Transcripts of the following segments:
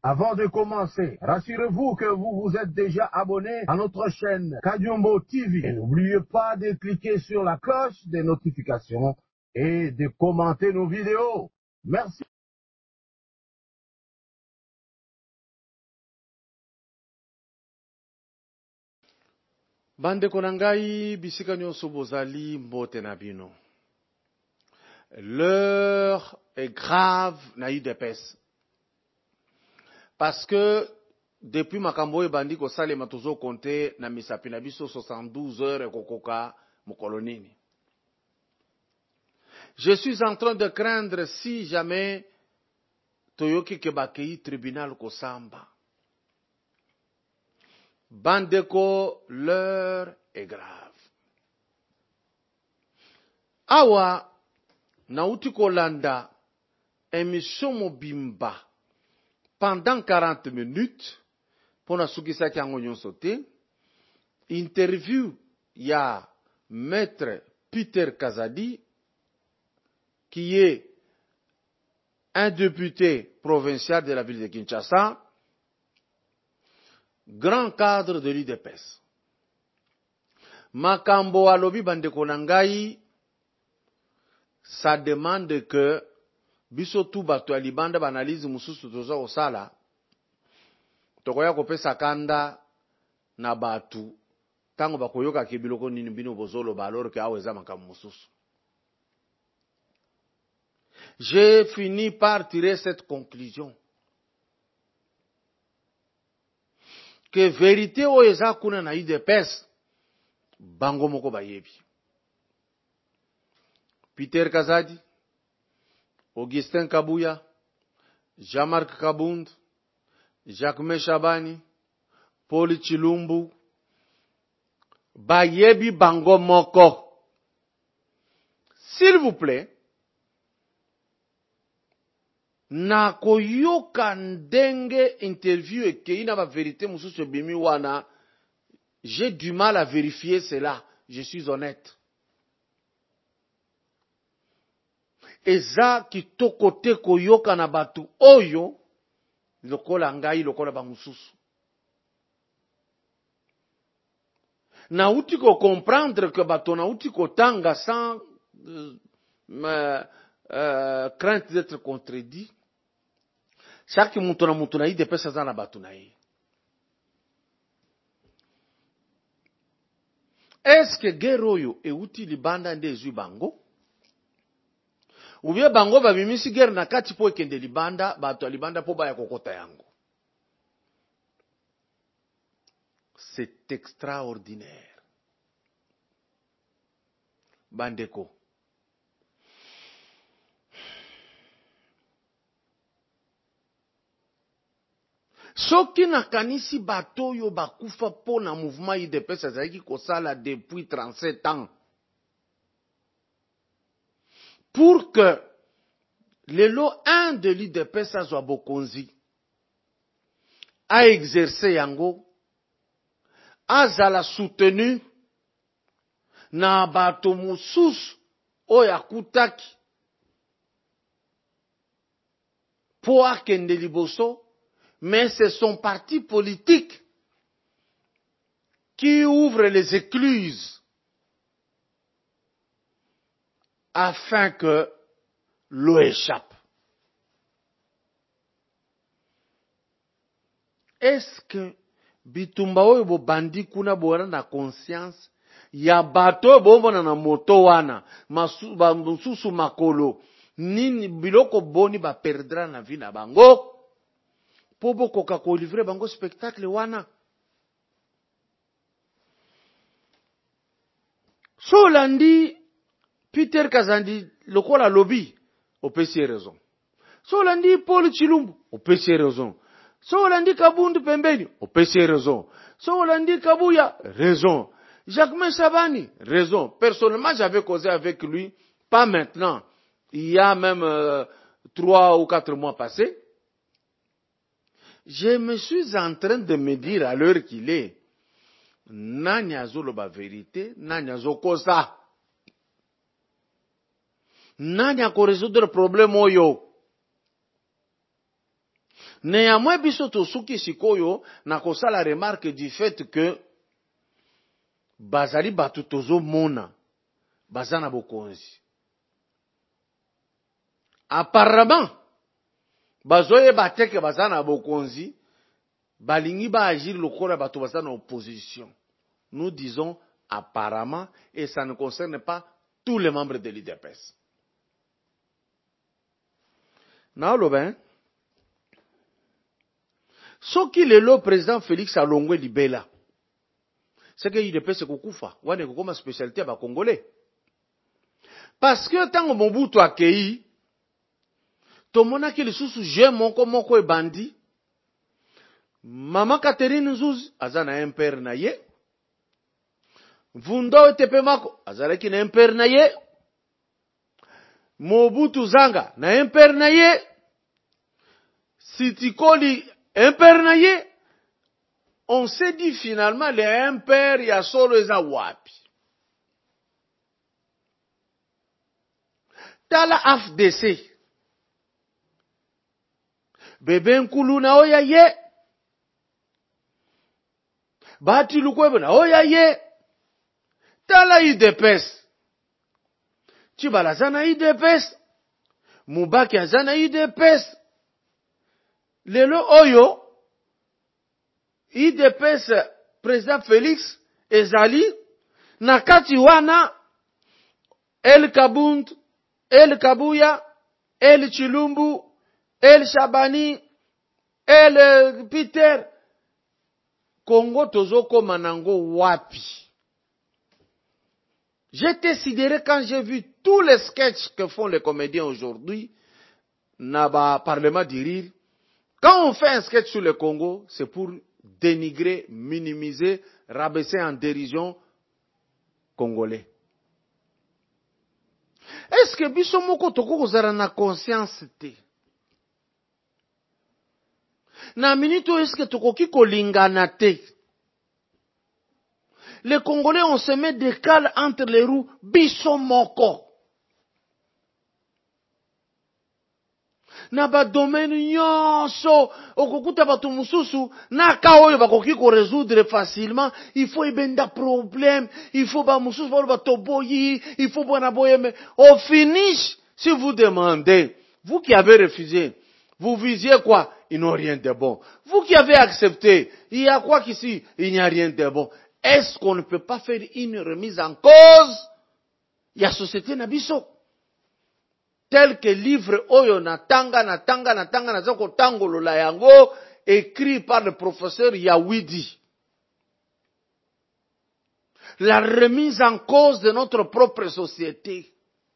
Avant de commencer, rassurez-vous que vous vous êtes déjà abonné à notre chaîne Kadiombo TV. Et n'oubliez pas de cliquer sur la cloche des notifications et de commenter nos vidéos. Merci. Bande konangai bisika nyonso bozali mbote na bino. L'heure est grave na UDPS. Parce que depuis makambo ebandi ko salema tozo compter na misapi na biso 72 heures kokoka mokolonini. Je suis en train de craindre si jamais toyoki ke bakei tribunal kosamba. Bandeko, l'heure est grave. Awa, nauti kolanda, émission mobimba, pendant 40 minutes, pour na sukisa kiango nyonsote, interview ya maître Peter Kazadi, qui est un député provincial de la ville de Kinshasa, grand cadre de l'UDPS. Makambo alobi bandeko nangai, ça demande que biso tu bato ya libanda banalize mususu toza osala, tokoya kopesa kanda na batu, tango bakoyoka kebiloko nini bino bozolo ba alors que aweza makambo mususu. J'ai fini par tirer cette conclusion. Que vérité o eza kuna na UDPS, bango moko bayebi. Peter Kazadi, Augustin Kabuya, Jean-Marc Kabund, Jacques Chabani, Paul Chilumbu, bayebi bango moko. S'il vous plaît, na koyoka ndenge interview ekei na ba vérité mususu bimi wana, j'ai du mal à vérifier cela, je suis honnête. Eza kitoko te koyoka na batu oyo lokola ngai lokola ba mususu. Na uti ko comprendre que bato na uti ko tanga sans crainte d'être contredit. Chaque mutu na UDPS aza na batu na ye. Est-ce que guerre oyo euti libanda nde ezwi bango? Ou bien bango babimisi guerre na kati po ekende libanda, bato ya libanda po baya kokota yango? C'est extraordinaire. Bandeko. Soki nakanisi bato yo bakufa po na mouvement UDPS azalaki kosala depuis 37 ans. Pour que le lot 1 de l'UDPS azwa bokonzi a exercé yango, azala soutenu na bato mususu oyo akutaki po akende liboso. Mais c'est son parti politique qui ouvre les écluses afin que l'eau échappe. Est-ce que bitumba oyo bo bandi kuna boana na conscience ya bato bomona na moto wana masusu makolo nini biloko boni ba perdra na vie na bango? Pobo koka ko livrer bango spectacle wana. So landi Peter Kazadi lokola lobby, opesi raison. So landi Paul Chilumbu, opesi raison. So landi Kabundu pembeni, opesi raison. So landi Kabuya, raison. Jacques Chabani, raison. Personnellement, j'avais causé avec lui, pas maintenant. Il y a même 3 ou 4 mois passés. Je me suis en train de me dire à l'heure qu'il est, nani azoloba vérité, nani azokosa. Nani ako résoudre le problème oyo. Néanmoins, biso tosuki sikoyo, na kosa la remarque du fait que, bazali batu tozo mona, bazana bokonzi. Apparemment, bazoye bateke bazana bokonzi, balingi ba agir lokola batu bazana opposition. Nous disons apparemment, et ça ne concerne pas tous les membres de l'IDPS. Na loben, soki lelo président Félix Alongwe libela, c'est que l'IDPS kokufa, wane kokoma spécialité ba congolais. Parce que tango Mobutu akei, tomonaki lisusu je moko ebandi, Mama Catherine Nzuzi azana impère na ye, Vundo Tepemako azalaki na impère na ye, Mobutu Zanga na impère na ye, Sitikoli impère na ye. On s'est dit finalement les impères ya solo eza wapi. Tala AFDC. Bebe Nkulu na oya ye. Bati Lukwebo na oya ye. Tala IDPS. Chibala zana IDPS. Mubaki azana IDPS. Lelo oyo. IDPS président Félix ezali. Nakati wana. El Kabund. El Kabuya. El Chilumbu. El Shabani. El Peter. Congo tozoko manango wapi. J'étais sidéré quand j'ai vu tous les sketchs que font les comédiens aujourd'hui, Naba Parlement du rire. Quand on fait un sketch sur le Congo, c'est pour dénigrer, minimiser, rabaisser en dérision Congolais. Est-ce que biso moko toko kozala na conscience te? Na minito est-ce que toko ki kolingana te? Les Congolais, on se met des cales entre les roues, biso moko. Na ba domaine nyonso, okokuta batu mususu, na ka oyo bakoki ko résoudre facilement, il faut ebenda problème, il faut ba mususu ba toboyi, il faut bona boye, mais au finish, si vous demandez, vous qui avez refusé, vous visiez quoi? Ils n'ont rien de bon. Vous qui avez accepté, il y a quoi qu'ici? Il n'y a rien de bon. Est-ce qu'on ne peut pas faire une remise en cause? Il y a société nabiso. Tel que livre Oyo Natanga Nazoko Tango Lolayango, écrit par le professeur Yawidi. La remise en cause de notre propre société.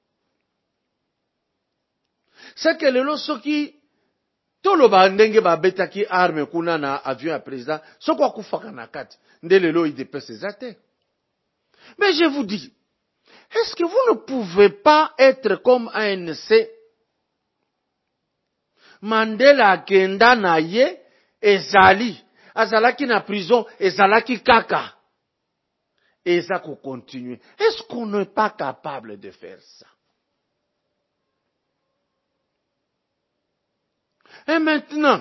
C'est que le losoki, tout le bandenge ba betaki arme kuna na avion à président, soko kufaka na kati, ndele lo IDP sezate. Mais je vous dis, est-ce que vous ne pouvez pas être comme ANC? Mandela kenda na ye, ezali. Azalaki na prison, ezalaki kaka. Et ça qu'on continue. Est-ce qu'on n'est pas capable de faire ça? Et maintenant,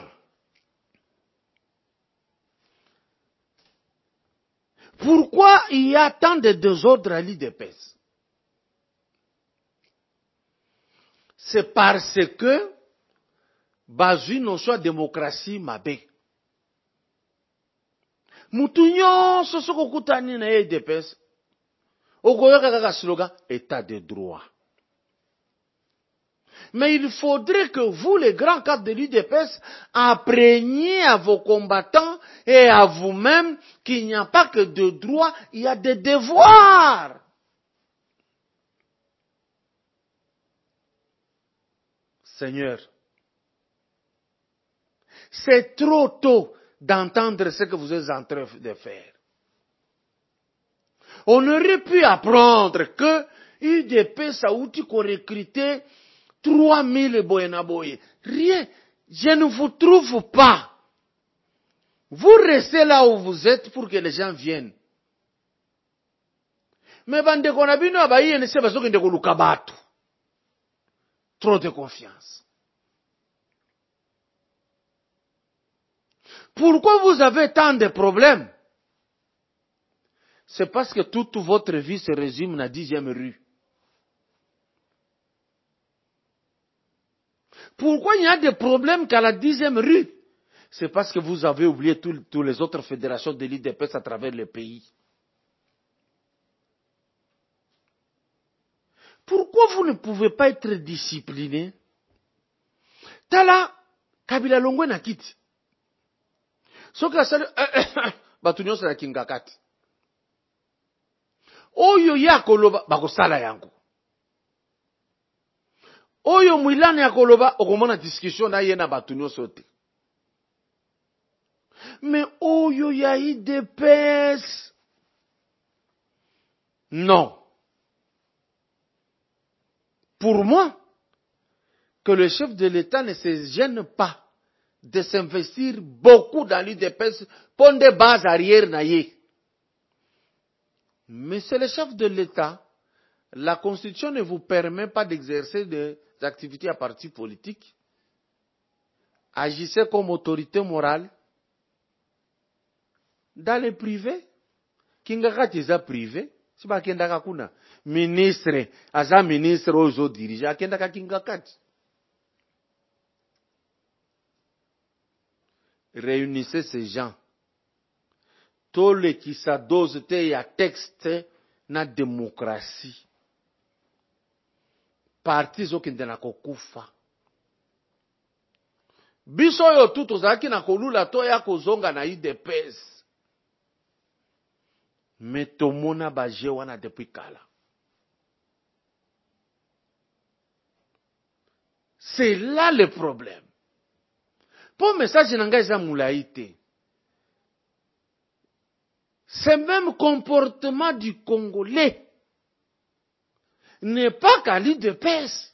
pourquoi il y a tant de désordre à l'IDPS? C'est parce que bazui non soit démocratie mabe. Mutunyo sosoko kutani na IDPS. Okoyoka kaka slogan état de droit. Mais il faudrait que vous, les grands cadres de l'UDPS, appreniez à vos combattants et à vous-même qu'il n'y a pas que de droits, il y a des devoirs. Seigneur, c'est trop tôt d'entendre ce que vous êtes en train de faire. On aurait pu apprendre que UDPS a outil qu'on recrutait 3000 boyenaboye. Rien. Je ne vous trouve pas. Vous restez là où vous êtes pour que les gens viennent. Mais bande konabino abaye ne seba soki ndeko lukabatu. Trop de confiance. Pourquoi vous avez tant de problèmes? C'est parce que toute votre vie se résume à la 10e rue. Pourquoi il y a des problèmes qu'à la 10e rue? C'est parce que vous avez oublié toutes les autres fédérations de l'IDPS à travers le pays. Pourquoi vous ne pouvez pas être discipliné? Tala, Kabila Longwe na kiti. Soka sali, batunyo sa kingakati. Oyo ya koloba, bakosala yango. Oyo mwilane ya koloba, okomona discussion na ye na batunyo sote. Mais oyo ya IDPS. Non. Pour moi, que le chef de l'État ne se gêne pas de s'investir beaucoup dans l'IDPS pour des bases arrière naïe. Mais c'est le chef de l'État. La Constitution ne vous permet pas d'exercer des activités à parti politique. Agissez comme autorité morale dans le privé. Kingakati za privé. Si ba kendaka kuna ministre, aza ministre ozo dirige, akendaka kingakati. Réunissez ces gens. Tole qui s'adose te ya texte na démocratie. Parti zo kende na kokufa. Biso yo tout ozaki na kolula to ya kozonga na IDPS. Mais tomona baje wana depuis kala. C'est là le problème. Pour message nanga eza mulaite. Ce même comportement du Congolais n'est pas qu'à l'IDPS.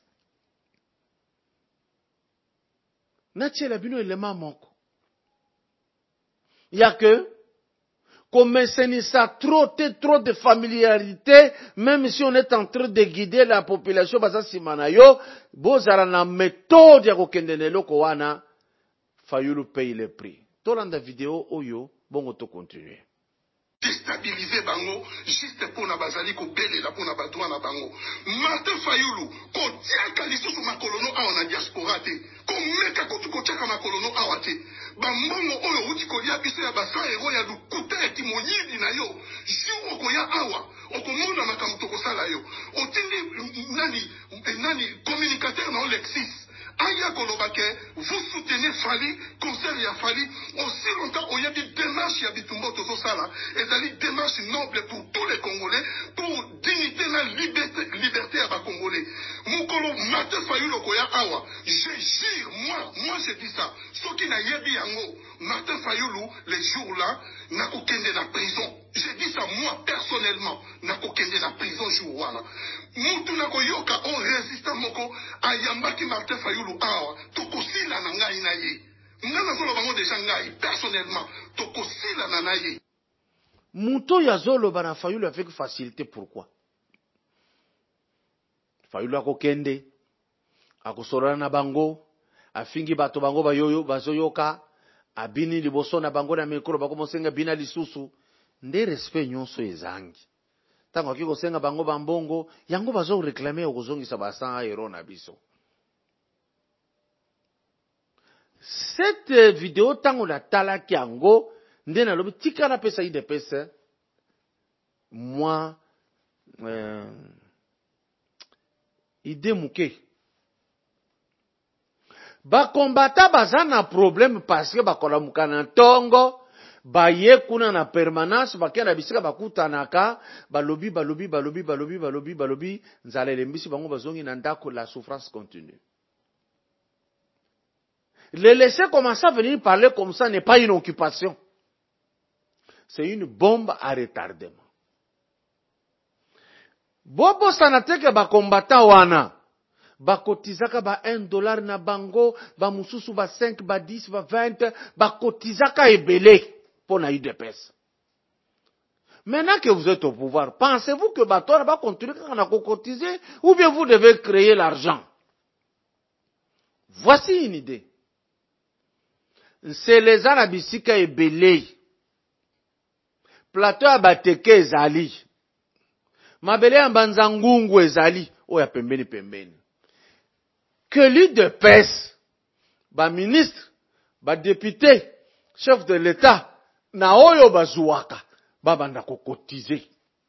Natchela bino elema moko. Il y a que comme ça trop de familiarité, même si on est en train de guider la population, basa simanayo, bozara na méthode ya kokendene loko wana, fayulu paye le prix. Tolanda vidéo oyo, bongo to continuer. Déstabiliser bango juste pour na bazali ko belela pour na batwa na bango. Martin Fayulu ko tiaka lisusu makolono awa na diaspora te. Ko meka ko tuko tiaka makolono awa te. Bambongo oyo uti ko lia biso ya basa ero ya lukuta ya kimoyidi na yo. Jiwo ko ya awa okomona makambo to kosala yo. Otindi nani communicateur na Alexis. Aya Kolobake, vous soutenez Fali, conseil ya Fali, aussi longtemps où il y a des démarches, il y a des sala, et des démarches nobles pour tous les Congolais, pour dignité la liberté à les Congolais. Moukolo, Mate Fayulo Koya Awa, je jure, moi je dis ça, ceux qui n'a yebi yango, Mate Fayulu, les jours-là, n'a qu'aucun la prison. J'ai dit ça moi personnellement, n'a qu'aucun la prison jour wana. Moutou na koyoka on résistant moko ayambaki Martin Fayulu awa tokosila na ngai na ye. Ngana zolo bango déjà ngai personnellement tokosila na na ye. Moutou ya zolo bana Fayulu avec facilité, pourquoi? Fayulu akokende akosorana na bango afingi bato bango bayoyo bazoyoka abini liboso na bango na mikoro bakomosenga bina lisusu nde respect nyonso ezangi. Tango akiko senga bango bambongo, yango bazo réclamer okozongisa basa ero na biso. Cette vidéo tango la talaki yango, nde na lobi tika na pesa IDPS. Moi, idée mouke. Ba kombata baza na problème parce que bakola mukana tongo. Baye kuna na permanence bakenda bisika bakutanaka balobi nzalele mbisi bango bazongi na ndako, la souffrance continue. Les laisser commencer à venir parler comme ça n'est pas une occupation. C'est une bombe à retardement. Bobo sanateke ba combattant wana bakotizaka ba $1 na bango, ba mususu ba 5, ba 10, ba 20, bakotizaka ebele pour na UDPS. Maintenant que vous êtes au pouvoir, pensez-vous que Batora va continuer à cotiser ou bien vous devez créer l'argent? Voici une idée. nseleza na bisika ebele, plateau ya bateke ezali, mabele ya mbanzangungu ezali, oya pembeni pembeni. Que l'UDPS, ba ministre, ba député, chef de l'État, na oyo bazuwaka, babanda kokotize.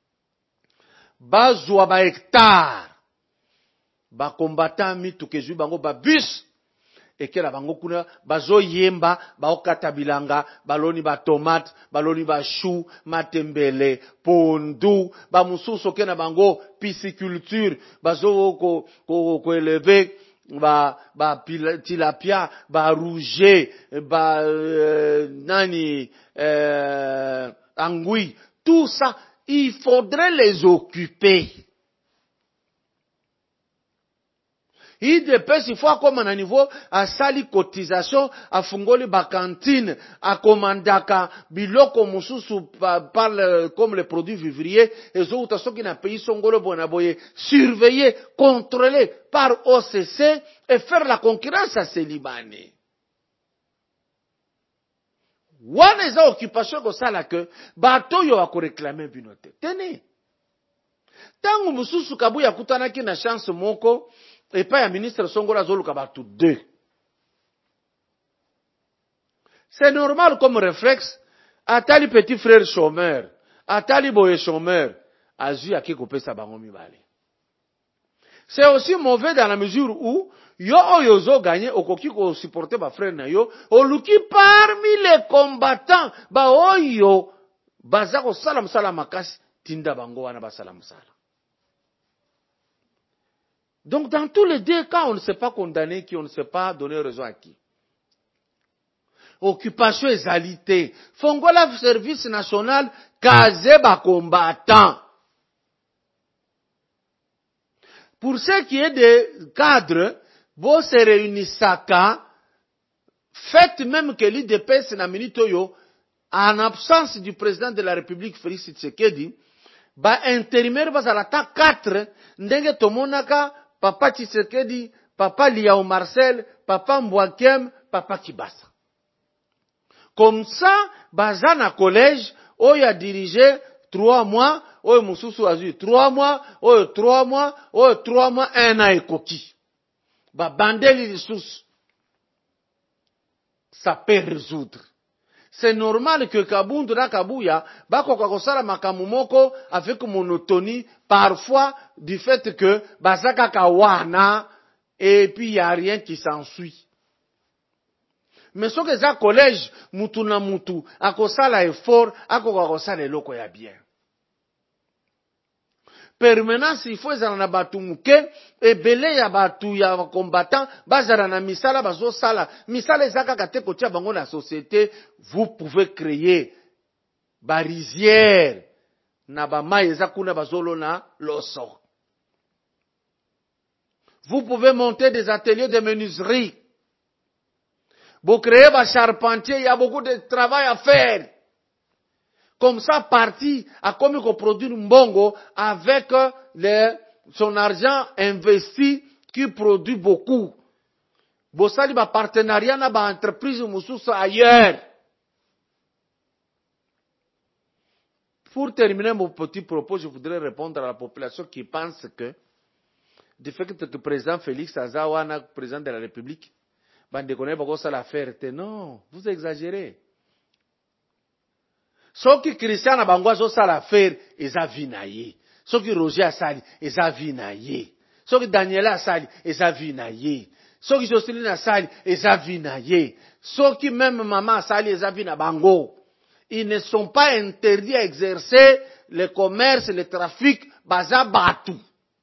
Bazwa ba hectare, ba combattant mituka ezwi bango ba bus, ekela bango kuna bazo yemba, ba okata bilanga, baloni ba tomate, baloni ba chou, matembele, pondu, ba mususu kena bango pisciculture, bazo ko élever ba tilapia, ba rouget, ba angui, tout ça, il faudrait les occuper. IDPS, il faut comme à niveau à sali cotisation, à fungoli ba cantine, à commandaka biloko mususu parle comme les produits vivriers, et autres ceux qui n'a pays songolo bonaboye, surveiller, contrôler par OCC et faire la concurrence à ces Libanais. Wana eza occupation ko sala que bato yo ako réclamer binote. Tenez. Tangu mususu kabuya kutanaki na chance moko et pas ya ministre Songola zoluka batu 2. C'est normal comme réflexe, atali petit frère chômeur, atali boye chômeur, azu aki kopesa bango mibale. C'est aussi mauvais dans la mesure où yo oyozo gagné okoki ko supporter ba frère na yo, oluki parmi les combattants ba oyo baza ko sala musala makasi tinda bango wana ba sala musala. Donc dans tous les deux cas, on ne s'est pas condamné qui, on ne s'est pas donné raison à qui. Occupation ezalité. Fongola service national kaze ba combattant. Pour ce qui est des cadres, vous se réunissez, faites même que l'IDPS na minitoyo, en absence du président de la République, Félix Tshisekedi, ba intérimaire bazalata 4, ndenge tomonaka, papa Tshisekedi, papa Liao Marcel, papa Mbwakem, papa Kibasa. Comme ça, bazana collège, oya dirigé 3 mois, oyo mususu azui 3 mois, oyo 3 mois, oyo 3 mois, 1 an ekoki. Ba bandeli lisusu. Ça peut résoudre. C'est normal que Kabundu na Kabuya, bako kakosala makamu moko avec monotonie, parfois du fait que bazaka kawana, et puis il y a rien qui s'ensuit. Mais ce que ça collège, mutu na mutu, akosala effort, akosala eloko ya bien. Permanence, il faut ezala batu muke, ebele ya batu ya combattant, bazala na misala, bazo sala. Misala ezaka kate kotia bango na société, vous pouvez créer barisière, na bama ezakuna bazolo na loso. Vous pouvez monter des ateliers de menuiserie. Vous créez ba charpentier, il y a beaucoup de travail à faire. Comme ça, parti a comme qu'on produit mbongo avec son argent investi qui produit beaucoup. Bossali ba partenariat na ba entreprise mususa ailleurs. Pour terminer mon petit propos, je voudrais répondre à la population qui pense que du fait que le président Félix Azawana, président de la République, bande connaît beaucoup ça l'affaire. Non, vous exagérez. Soki Christian na bango azo sala faire eza vina ye. Soki Roger asali eza vina ye. Soki Daniela asali eza vina ye. Soki Jocelyne asali eza vina ye. Soki même maman asali eza vina bango. Ils ne sont pas interdits à exercer le commerce, le trafic, baza batu.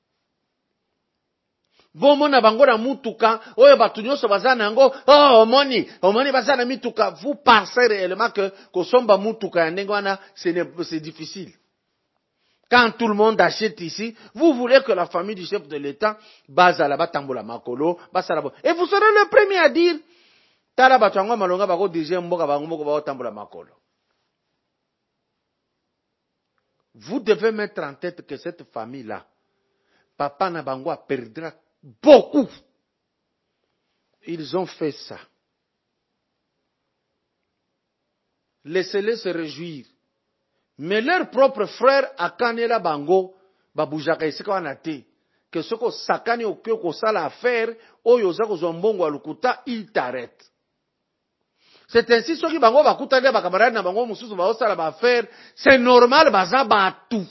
Bomona bango na mutuka, oyo batu nyonso baza nango, oh omoni baza na mituka, vous pensez réellement que kosomba mutuka ya ndenge wana, c'est difficile. Quand tout le monde achète ici, vous voulez que la famille du chef de l'État baza la batambola makolo, basa la. Et vous serez le premier à dire, tala batu yango malonga bako dirige mboka bango moko bako tambola makolo. Vous devez mettre en tête que cette famille-là, papa na bango perdra beaucoup. Ils ont fait ça. laissez-les se réjouir. Mais leur propre frère akanela bango babujaka esika wana te. Que ce que sakani oke ko sala affaire oyo za kozwa mbongo alukuta il t'arrête. C'est ainsi soki bango bakutali ba camarade na bango mususu ba osala ba affaire, c'est normal baza batu.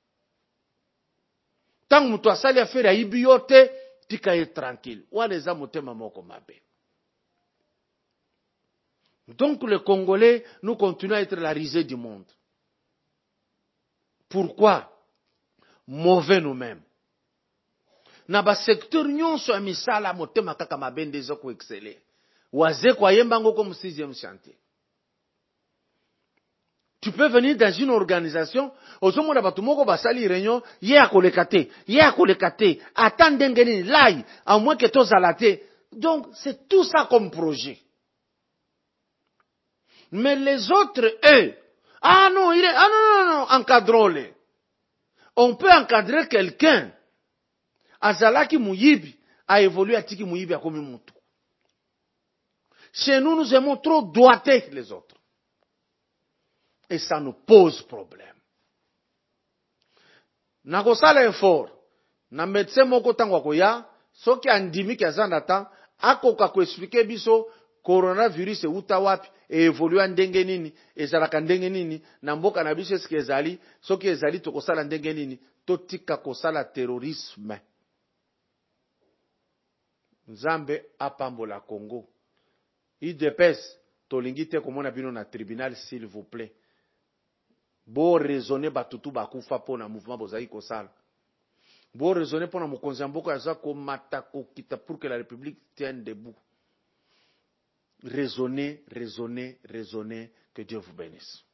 Tant mutu asali affaire ayibi yo te, tika ye tranquille. Wana eza motema moko mabe. Donc les Congolais, nous continuons à être la risée du monde. Pourquoi? Mauvais nous-mêmes. Na ba secteur nyonso ya misala motema kaka mabende zo ko exceller. Waze kwa yembango comme 6e chantier. Tu peux venir dans une organisation, ozomona batu moko basali réunion, ye akolekate, attendenge ni lai, à moins que tozalate. Donc c'est tout ça comme projet. Mais les autres, eux, non, encadrons-les. On peut encadrer quelqu'un. Azalaki muyibi, a évolué à tiki muyibi a komi mutu. Chez nous, nous aimons trop doigter les autres. Et ça nous pose problème. Nakosala effort. Na médecin moko tango koya, soki andimi ki azanata, akoka ko expliquer biso, coronavirus euta wapi, e évolue ndenge nini, ezalaka ndenge nini, na mboka na biso eske ezali, soki ezali tokosala ndenge nini, totika kosala terrorisme. Nzambe apambola Congo. IDPS, tolingi te komona bino na tribunal s'il vous plaît. Bo raisonner batutu bakufa pona mouvement bozali kosala. Bo raisonner pona mokonzi ya mboka yaza komata kokita pour que la République tienne debout. Raisonnez, que Dieu vous bénisse.